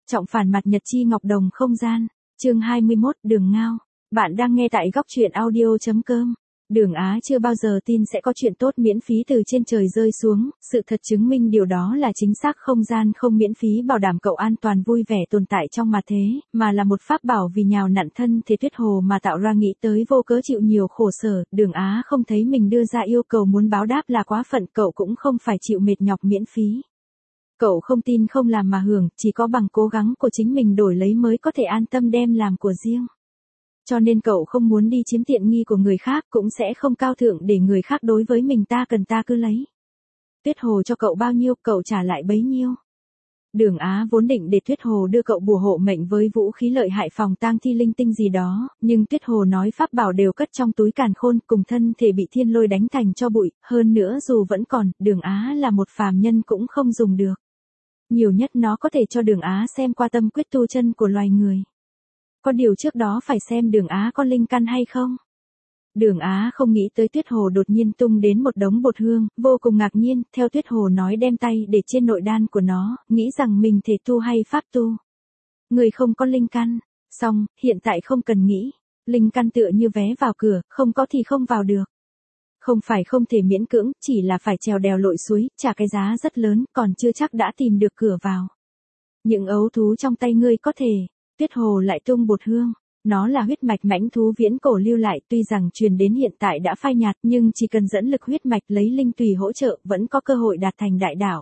Trọng phản mặt nhật chi ngọc đồng không gian. Chương 21, Đường Ngao. Bạn đang nghe tại góc truyện audio.com. Đường Á chưa bao giờ tin sẽ có chuyện tốt miễn phí từ trên trời rơi xuống, sự thật chứng minh điều đó là chính xác. Không gian không miễn phí bảo đảm cậu an toàn vui vẻ tồn tại trong mặt thế, mà là một pháp bảo vì nhào nặn thân thể Tuyết Hồ mà tạo ra, nghĩ tới vô cớ chịu nhiều khổ sở. Đường Á không thấy mình đưa ra yêu cầu muốn báo đáp là quá phận, cậu cũng không phải chịu mệt nhọc miễn phí. Cậu không tin không làm mà hưởng, chỉ có bằng cố gắng của chính mình đổi lấy mới có thể an tâm đem làm của riêng. Cho nên cậu không muốn đi chiếm tiện nghi của người khác, cũng sẽ không cao thượng để người khác đối với mình ta cần ta cứ lấy. Tuyết Hồ cho cậu bao nhiêu, cậu trả lại bấy nhiêu. Đường Á vốn định để Tuyết Hồ đưa cậu bùa hộ mệnh với vũ khí lợi hại phòng tang thi linh tinh gì đó, nhưng Tuyết Hồ nói pháp bảo đều cất trong túi càn khôn, cùng thân thể bị thiên lôi đánh thành cho bụi, hơn nữa dù vẫn còn, Đường Á là một phàm nhân cũng không dùng được. Nhiều nhất nó có thể cho Đường Á xem qua tâm quyết tu chân của loài người. Có điều trước đó phải xem Đường Á có linh căn hay không. Đường Á không nghĩ tới Tuyết Hồ đột nhiên tung đến một đống bột hương, vô cùng ngạc nhiên, theo Tuyết Hồ nói đem tay để trên nội đan của nó, nghĩ rằng mình thể tu hay pháp tu. Người không có linh căn, xong, hiện tại không cần nghĩ, linh căn tựa như vé vào cửa, không có thì không vào được. Không phải không thể miễn cưỡng, chỉ là phải trèo đèo lội suối, trả cái giá rất lớn, còn chưa chắc đã tìm được cửa vào. Những ấu thú trong tay ngươi có thể. Tuyết Hồ lại tung bột hương. Nó là huyết mạch mãnh thú viễn cổ lưu lại, tuy rằng truyền đến hiện tại đã phai nhạt, nhưng chỉ cần dẫn lực huyết mạch lấy linh tùy hỗ trợ, vẫn có cơ hội đạt thành đại đạo.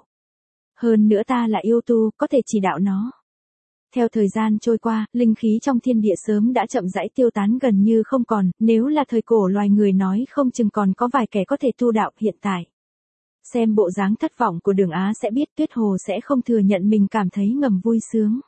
Hơn nữa ta là yêu tu, có thể chỉ đạo nó. Theo thời gian trôi qua, linh khí trong thiên địa sớm đã chậm rãi tiêu tán gần như không còn, nếu là thời cổ loài người nói không chừng còn có vài kẻ có thể tu đạo hiện tại. Xem bộ dáng thất vọng của Đường Á sẽ biết Tuyết Hồ sẽ không thừa nhận mình cảm thấy ngầm vui sướng.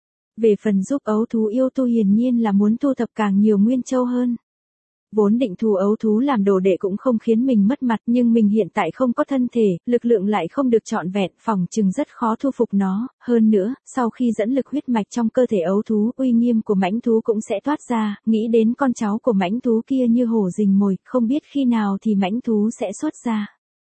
Về phần giúp ấu thú yêu tu hiển nhiên là muốn thu thập càng nhiều nguyên châu hơn. Vốn định thu ấu thú làm đồ đệ cũng không khiến mình mất mặt, nhưng mình hiện tại không có thân thể, lực lượng lại không được trọn vẹn, phòng chừng rất khó thu phục nó. Hơn nữa, sau khi dẫn lực huyết mạch trong cơ thể ấu thú, uy nghiêm của mãnh thú cũng sẽ toát ra, nghĩ đến con cháu của mãnh thú kia như hổ rình mồi, không biết khi nào thì mãnh thú sẽ xuất ra.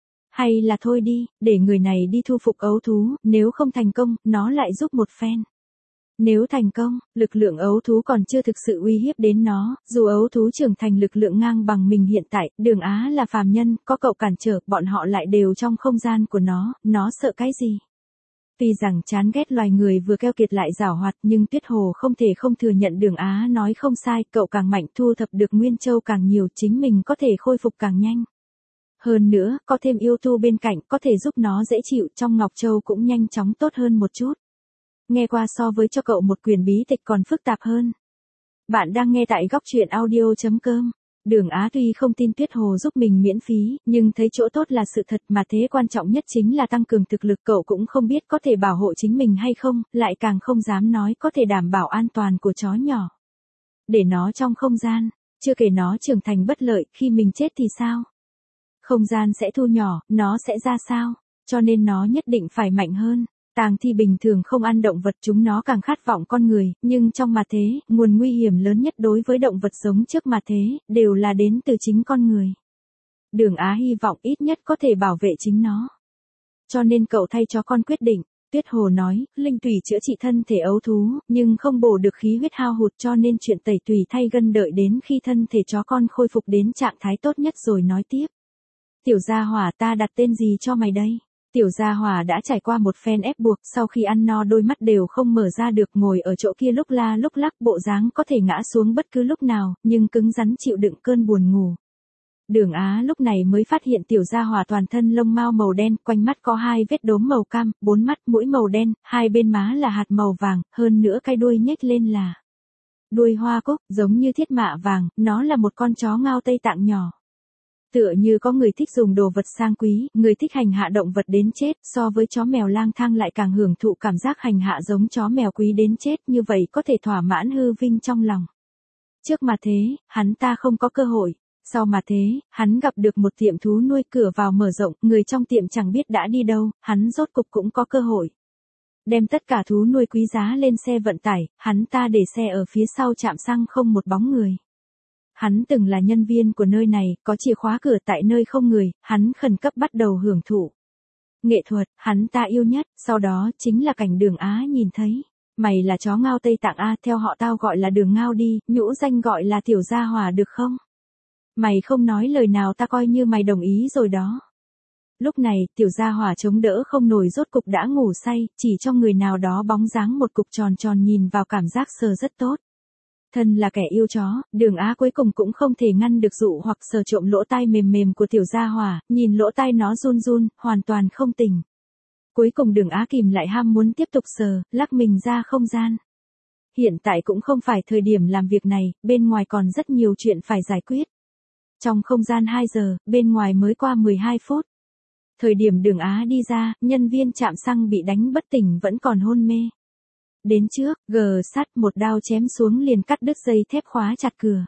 Hay là thôi đi, để người này đi thu phục ấu thú, nếu không thành công, nó lại giúp một phen. Nếu thành công, lực lượng ấu thú còn chưa thực sự uy hiếp đến nó, dù ấu thú trưởng thành lực lượng ngang bằng mình hiện tại, Đường Á là phàm nhân, có cậu cản trở, bọn họ lại đều trong không gian của nó sợ cái gì? Tuy rằng chán ghét loài người vừa keo kiệt lại giảo hoạt, nhưng Tuyết Hồ không thể không thừa nhận Đường Á nói không sai, cậu càng mạnh thu thập được nguyên châu càng nhiều, chính mình có thể khôi phục càng nhanh. Hơn nữa, có thêm yêu tu bên cạnh, có thể giúp nó dễ chịu, trong Ngọc Châu cũng nhanh chóng tốt hơn một chút. Nghe qua so với cho cậu một quyển bí tịch còn phức tạp hơn. Bạn đang nghe tại góc truyện audio.com. Đường Á tuy không tin Tuyết Hồ giúp mình miễn phí, nhưng thấy chỗ tốt là sự thật, mà thế quan trọng nhất chính là tăng cường thực lực. Cậu cũng không biết có thể bảo hộ chính mình hay không, lại càng không dám nói có thể đảm bảo an toàn của chó nhỏ. Để nó trong không gian, chưa kể nó trưởng thành bất lợi, khi mình chết thì sao? Không gian sẽ thu nhỏ, nó sẽ ra sao? Cho nên nó nhất định phải mạnh hơn. Tang thi bình thường không ăn động vật, chúng nó càng khát vọng con người, nhưng trong mà thế, nguồn nguy hiểm lớn nhất đối với động vật sống trước mà thế, đều là đến từ chính con người. Đường Á hy vọng ít nhất có thể bảo vệ chính nó. Cho nên cậu thay cho con quyết định. Tuyết Hồ nói, linh tùy chữa trị thân thể ấu thú, nhưng không bổ được khí huyết hao hụt, cho nên chuyện tẩy tùy thay gân đợi đến khi thân thể chó con khôi phục đến trạng thái tốt nhất rồi nói tiếp. Tiểu gia hỏa, ta đặt tên gì cho mày đây? Tiểu gia hỏa đã trải qua một phen ép buộc, sau khi ăn no đôi mắt đều không mở ra được, ngồi ở chỗ kia lúc la lúc lắc, bộ dáng có thể ngã xuống bất cứ lúc nào, nhưng cứng rắn chịu đựng cơn buồn ngủ. Đường Á lúc này mới phát hiện tiểu gia hỏa toàn thân lông mao màu đen, quanh mắt có 2 vết đốm màu cam, 4 mắt, mũi màu đen, 2 bên má là hạt màu vàng, hơn nữa cái đuôi nhếch lên là đuôi hoa cúc, giống như thiết mạ vàng, nó là một con chó Ngao Tây Tạng nhỏ. Tựa như có người thích dùng đồ vật sang quý, người thích hành hạ động vật đến chết, so với chó mèo lang thang lại càng hưởng thụ cảm giác hành hạ giống chó mèo quý đến chết, như vậy có thể thỏa mãn hư vinh trong lòng. Trước mà thế, hắn ta không có cơ hội. Sau mà thế, hắn gặp được một tiệm thú nuôi, cửa vào mở rộng, người trong tiệm chẳng biết đã đi đâu, hắn rốt cục cũng có cơ hội. Đem tất cả thú nuôi quý giá lên xe vận tải, hắn ta để xe ở phía sau trạm xăng không một bóng người. Hắn từng là nhân viên của nơi này, có chìa khóa cửa tại nơi không người, hắn khẩn cấp bắt đầu hưởng thụ nghệ thuật, hắn ta yêu nhất, sau đó chính là cảnh Đường Á nhìn thấy. Mày là chó Ngao Tây Tạng a, theo họ tao gọi là Đường Ngao đi, nhũ danh gọi là Tiểu Gia Hỏa được không? Mày không nói lời nào ta coi như mày đồng ý rồi đó. Lúc này, Tiểu Gia Hỏa chống đỡ không nổi rốt cục đã ngủ say, chỉ cho người nào đó bóng dáng một cục tròn tròn nhìn vào cảm giác sờ rất tốt. Thân là kẻ yêu chó, Đường Á cuối cùng cũng không thể ngăn được dụ hoặc sờ trộm lỗ tai mềm mềm của Tiểu Gia Hỏa, nhìn lỗ tai nó run run, hoàn toàn không tỉnh. Cuối cùng Đường Á kìm lại ham muốn tiếp tục sờ, lắc mình ra không gian. Hiện tại cũng không phải thời điểm làm việc này, bên ngoài còn rất nhiều chuyện phải giải quyết. Trong không gian 2 giờ, bên ngoài mới qua 12 phút. Thời điểm Đường Á đi ra, nhân viên trạm xăng bị đánh bất tỉnh vẫn còn hôn mê. Đến trước, sắt một đao chém xuống liền cắt đứt dây thép khóa chặt cửa.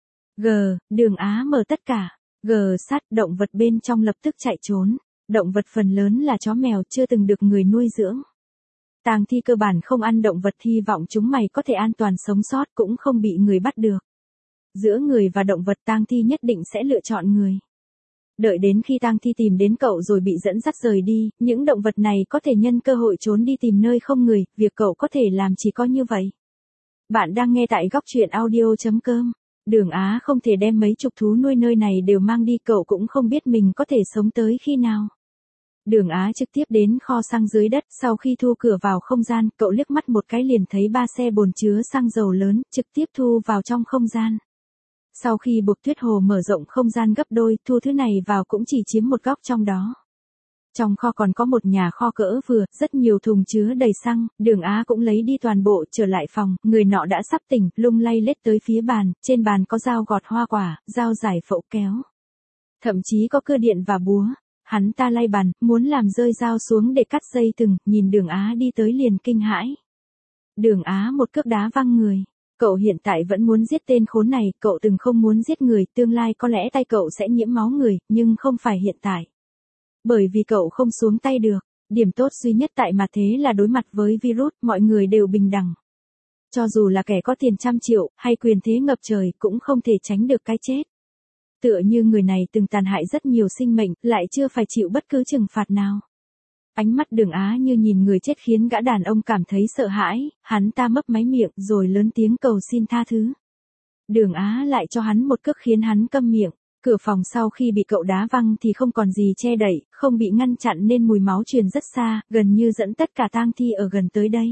Đường Á mở tất cả. Sắt, động vật bên trong lập tức chạy trốn. Động vật phần lớn là chó mèo chưa từng được người nuôi dưỡng. Tang thi cơ bản không ăn động vật, hy vọng chúng mày có thể an toàn sống sót cũng không bị người bắt được. Giữa người và động vật tang thi nhất định sẽ lựa chọn người. Đợi đến khi tang thi tìm đến cậu rồi bị dẫn dắt rời đi, những động vật này có thể nhân cơ hội trốn đi tìm nơi không người, việc cậu có thể làm chỉ có như vậy. Bạn đang nghe tại góc truyện audio.com. Đường Á không thể đem mấy chục thú nuôi nơi này đều mang đi, cậu cũng không biết mình có thể sống tới khi nào. Đường Á trực tiếp đến kho xăng dưới đất, sau khi thu cửa vào không gian, cậu liếc mắt một cái liền thấy 3 xe bồn chứa xăng dầu lớn, trực tiếp thu vào trong không gian. Sau khi buộc Tuyết Hồ mở rộng không gian gấp đôi, thu thứ này vào cũng chỉ chiếm một góc trong đó. Trong kho còn có một nhà kho cỡ vừa, rất nhiều thùng chứa đầy xăng, Đường Á cũng lấy đi toàn bộ, trở lại phòng, người nọ đã sắp tỉnh, lung lay lết tới phía bàn, trên bàn có dao gọt hoa quả, dao giải phẫu kéo. Thậm chí có cưa điện và búa. Hắn ta lay bàn, muốn làm rơi dao xuống để cắt dây thừng, nhìn Đường Á đi tới liền kinh hãi. Đường Á một cước đá văng người. Cậu hiện tại vẫn muốn giết tên khốn này, cậu từng không muốn giết người, tương lai có lẽ tay cậu sẽ nhiễm máu người, nhưng không phải hiện tại. Bởi vì cậu không xuống tay được, điểm tốt duy nhất tại mặt thế là đối mặt với virus, mọi người đều bình đẳng. Cho dù là kẻ có tiền trăm triệu, hay quyền thế ngập trời, cũng không thể tránh được cái chết. Tựa như người này từng tàn hại rất nhiều sinh mệnh, lại chưa phải chịu bất cứ trừng phạt nào. Ánh mắt Đường Á như nhìn người chết khiến gã đàn ông cảm thấy sợ hãi, hắn ta mấp máy miệng rồi lớn tiếng cầu xin tha thứ. Đường Á lại cho hắn một cước khiến hắn câm miệng. Cửa phòng sau khi bị cậu đá văng thì không còn gì che đậy, không bị ngăn chặn nên mùi máu truyền rất xa, gần như dẫn tất cả tang thi ở gần tới đây.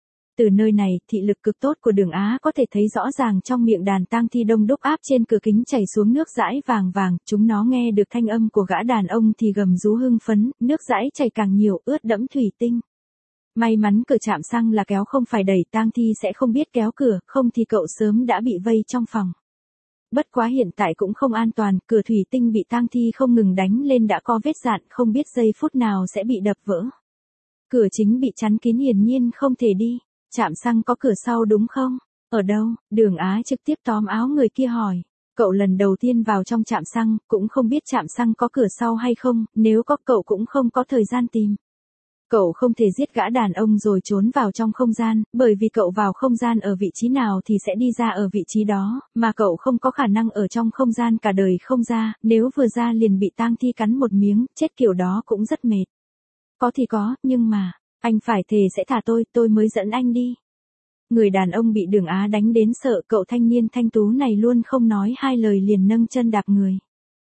Từ nơi này, thị lực cực tốt của Đường Á có thể thấy rõ ràng trong miệng đàn tang thi đông đúc áp trên cửa kính chảy xuống nước dãi vàng vàng, chúng nó nghe được thanh âm của gã đàn ông thì gầm rú hưng phấn, nước dãi chảy càng nhiều, ướt đẫm thủy tinh. May mắn cửa chạm xăng là kéo không phải đẩy, tang thi sẽ không biết kéo cửa, không thì cậu sớm đã bị vây trong phòng. Bất quá hiện tại cũng không an toàn, cửa thủy tinh bị tang thi không ngừng đánh lên đã có vết dạn, không biết giây phút nào sẽ bị đập vỡ. Cửa chính bị chắn kín hiển nhiên không thể đi. Trạm xăng có cửa sau đúng không? Ở đâu? Đường Á trực tiếp tóm áo người kia hỏi. Cậu lần đầu tiên vào trong trạm xăng, cũng không biết trạm xăng có cửa sau hay không, nếu có cậu cũng không có thời gian tìm. Cậu không thể giết gã đàn ông rồi trốn vào trong không gian, bởi vì cậu vào không gian ở vị trí nào thì sẽ đi ra ở vị trí đó, mà cậu không có khả năng ở trong không gian cả đời không ra, nếu vừa ra liền bị tang thi cắn một miếng, chết kiểu đó cũng rất mệt. Có thì có, nhưng mà, anh phải thề sẽ thả tôi mới dẫn anh đi. Người đàn ông bị Đường Á đánh đến sợ, cậu thanh niên thanh tú này luôn không nói hai lời liền nâng chân đạp người.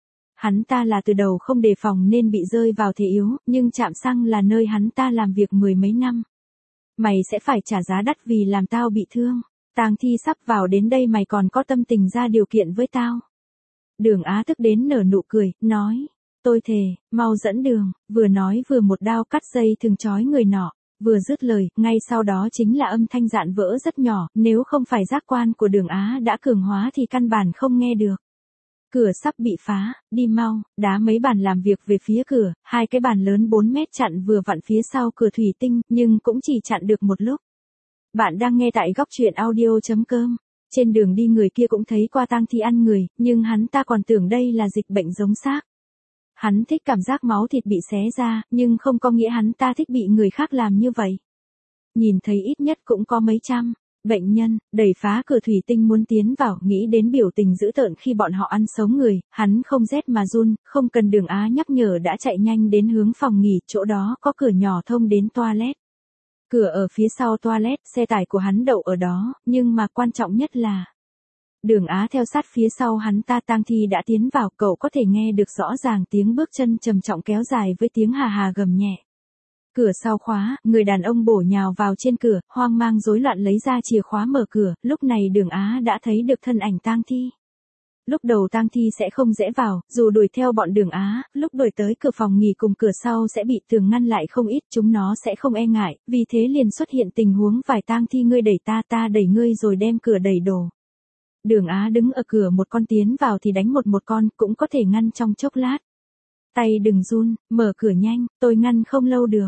Hắn ta là từ đầu không đề phòng nên bị rơi vào thế yếu, nhưng trạm xăng là nơi hắn ta làm việc mười mấy năm. Mày sẽ phải trả giá đắt vì làm tao bị thương. Tang thi sắp vào đến đây mày còn có tâm tình ra điều kiện với tao. Đường Á tức đến nở nụ cười, nói. Tôi thề, mau dẫn đường, vừa nói vừa một đao cắt dây thừng trói người nọ. Vừa dứt lời, ngay sau đó chính là âm thanh dạn vỡ rất nhỏ, nếu không phải giác quan của Đường Á đã cường hóa thì căn bản không nghe được. Cửa sắp bị phá, đi mau, đá mấy bàn làm việc về phía cửa, 2 cái bàn lớn 4 mét chặn vừa vặn phía sau cửa thủy tinh, nhưng cũng chỉ chặn được một lúc. Bạn đang nghe tại góc truyện audio.com. Trên đường đi người kia cũng thấy qua tang thi ăn người, nhưng hắn ta còn tưởng đây là dịch bệnh giống xác. Hắn thích cảm giác máu thịt bị xé ra, nhưng không có nghĩa hắn ta thích bị người khác làm như vậy. Nhìn thấy ít nhất cũng có mấy trăm bệnh nhân, đẩy phá cửa thủy tinh muốn tiến vào, nghĩ đến biểu tình dữ tợn khi bọn họ ăn sống người, hắn không rét mà run, không cần Đường Á nhắc nhở đã chạy nhanh đến hướng phòng nghỉ, chỗ đó có cửa nhỏ thông đến toilet. Cửa ở phía sau toilet, xe tải của hắn đậu ở đó, nhưng mà quan trọng nhất là Đường Á theo sát phía sau hắn ta. Tang Thi đã tiến vào, cậu có thể nghe được rõ ràng tiếng bước chân trầm trọng kéo dài với tiếng hà hà gầm nhẹ. Cửa sau khóa, người đàn ông bổ nhào vào trên cửa, hoang mang rối loạn lấy ra chìa khóa mở cửa, lúc này Đường Á đã thấy được thân ảnh Tang Thi. Lúc đầu Tang Thi sẽ không dễ vào, dù đuổi theo bọn Đường Á, lúc đuổi tới cửa phòng nghỉ cùng cửa sau sẽ bị tường ngăn lại không ít, chúng nó sẽ không e ngại, vì thế liền xuất hiện tình huống vài Tang Thi ngươi đẩy ta, ta đẩy ngươi rồi đem cửa đẩy đổ. Đường Á đứng ở cửa, một con tiến vào thì đánh một con, cũng có thể ngăn trong chốc lát. Tay đừng run, mở cửa nhanh, tôi ngăn không lâu được.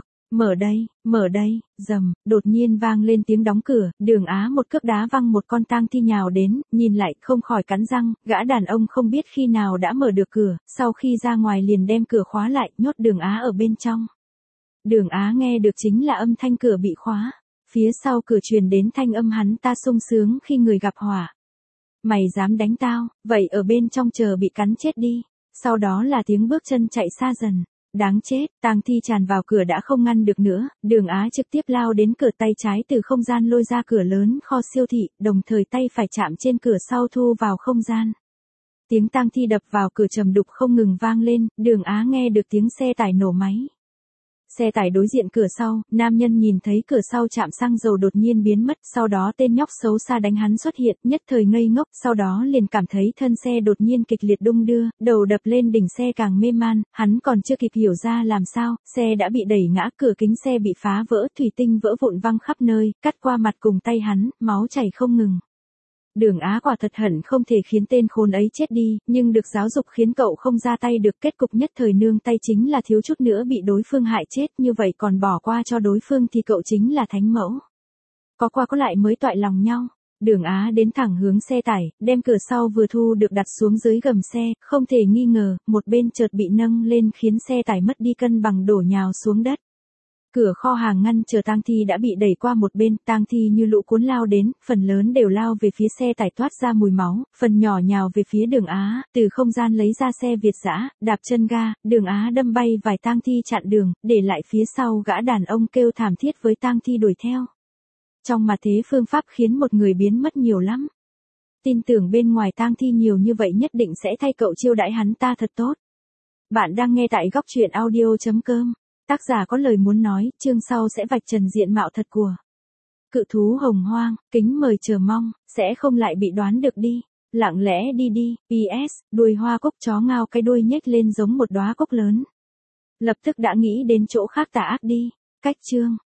Mở đây, rầm, đột nhiên vang lên tiếng đóng cửa, Đường Á một cước đá văng một con Tang Thi nhào đến, nhìn lại không khỏi cắn răng, gã đàn ông không biết khi nào đã mở được cửa, sau khi ra ngoài liền đem cửa khóa lại, nhốt Đường Á ở bên trong. Đường Á nghe được chính là âm thanh cửa bị khóa, phía sau cửa truyền đến thanh âm hắn ta sung sướng khi người gặp họa. Mày dám đánh tao, vậy ở bên trong chờ bị cắn chết đi. Sau đó là tiếng bước chân chạy xa dần. Đáng chết, Tang Thi tràn vào cửa đã không ngăn được nữa, Đường Á trực tiếp lao đến cửa, tay trái từ không gian lôi ra cửa lớn kho siêu thị, đồng thời tay phải chạm trên cửa sau thu vào không gian. Tiếng Tang Thi đập vào cửa trầm đục không ngừng vang lên, Đường Á nghe được tiếng xe tải nổ máy. Xe tải đối diện cửa sau, nam nhân nhìn thấy cửa sau chạm xăng dầu đột nhiên biến mất, sau đó tên nhóc xấu xa đánh hắn xuất hiện, nhất thời ngây ngốc, sau đó liền cảm thấy thân xe đột nhiên kịch liệt đung đưa, đầu đập lên đỉnh xe càng mê man, hắn còn chưa kịp hiểu ra làm sao, xe đã bị đẩy ngã, cửa kính xe bị phá vỡ, thủy tinh vỡ vụn văng khắp nơi, cắt qua mặt cùng tay hắn, máu chảy không ngừng. Đường Á quả thật hận không thể khiến tên khốn ấy chết đi, nhưng được giáo dục khiến cậu không ra tay được, kết cục nhất thời nương tay chính là thiếu chút nữa bị đối phương hại chết, như vậy còn bỏ qua cho đối phương thì cậu chính là thánh mẫu. Có qua có lại mới toại lòng nhau. Đường Á đến thẳng hướng xe tải, đem cửa sau vừa thu được đặt xuống dưới gầm xe, không thể nghi ngờ, một bên chợt bị nâng lên khiến xe tải mất đi cân bằng đổ nhào xuống đất. Cửa kho hàng ngăn chờ Tang Thi đã bị đẩy qua một bên, Tang Thi như lũ cuốn lao đến, phần lớn đều lao về phía xe tải toát ra mùi máu, phần nhỏ nhào về phía Đường Á, từ không gian lấy ra xe Việt dã, đạp chân ga, Đường Á đâm bay vài Tang Thi chặn đường, để lại phía sau gã đàn ông kêu thảm thiết với Tang Thi đuổi theo. Trong mà thế phương pháp khiến một người biến mất nhiều lắm. Tin tưởng bên ngoài Tang Thi nhiều như vậy nhất định sẽ thay cậu chiêu đãi hắn ta thật tốt. Bạn đang nghe tại góc truyện audio.com. Tác giả có lời muốn nói, chương sau sẽ vạch trần diện mạo thật của cự thú hồng hoang, kính mời chờ mong, sẽ không lại bị đoán được đi. Lặng lẽ đi đi, PS, đuôi hoa cúc chó ngao cái đuôi nhếch lên giống một đóa cúc lớn. Lập tức đã nghĩ đến chỗ khác tà ác đi. Cách chương.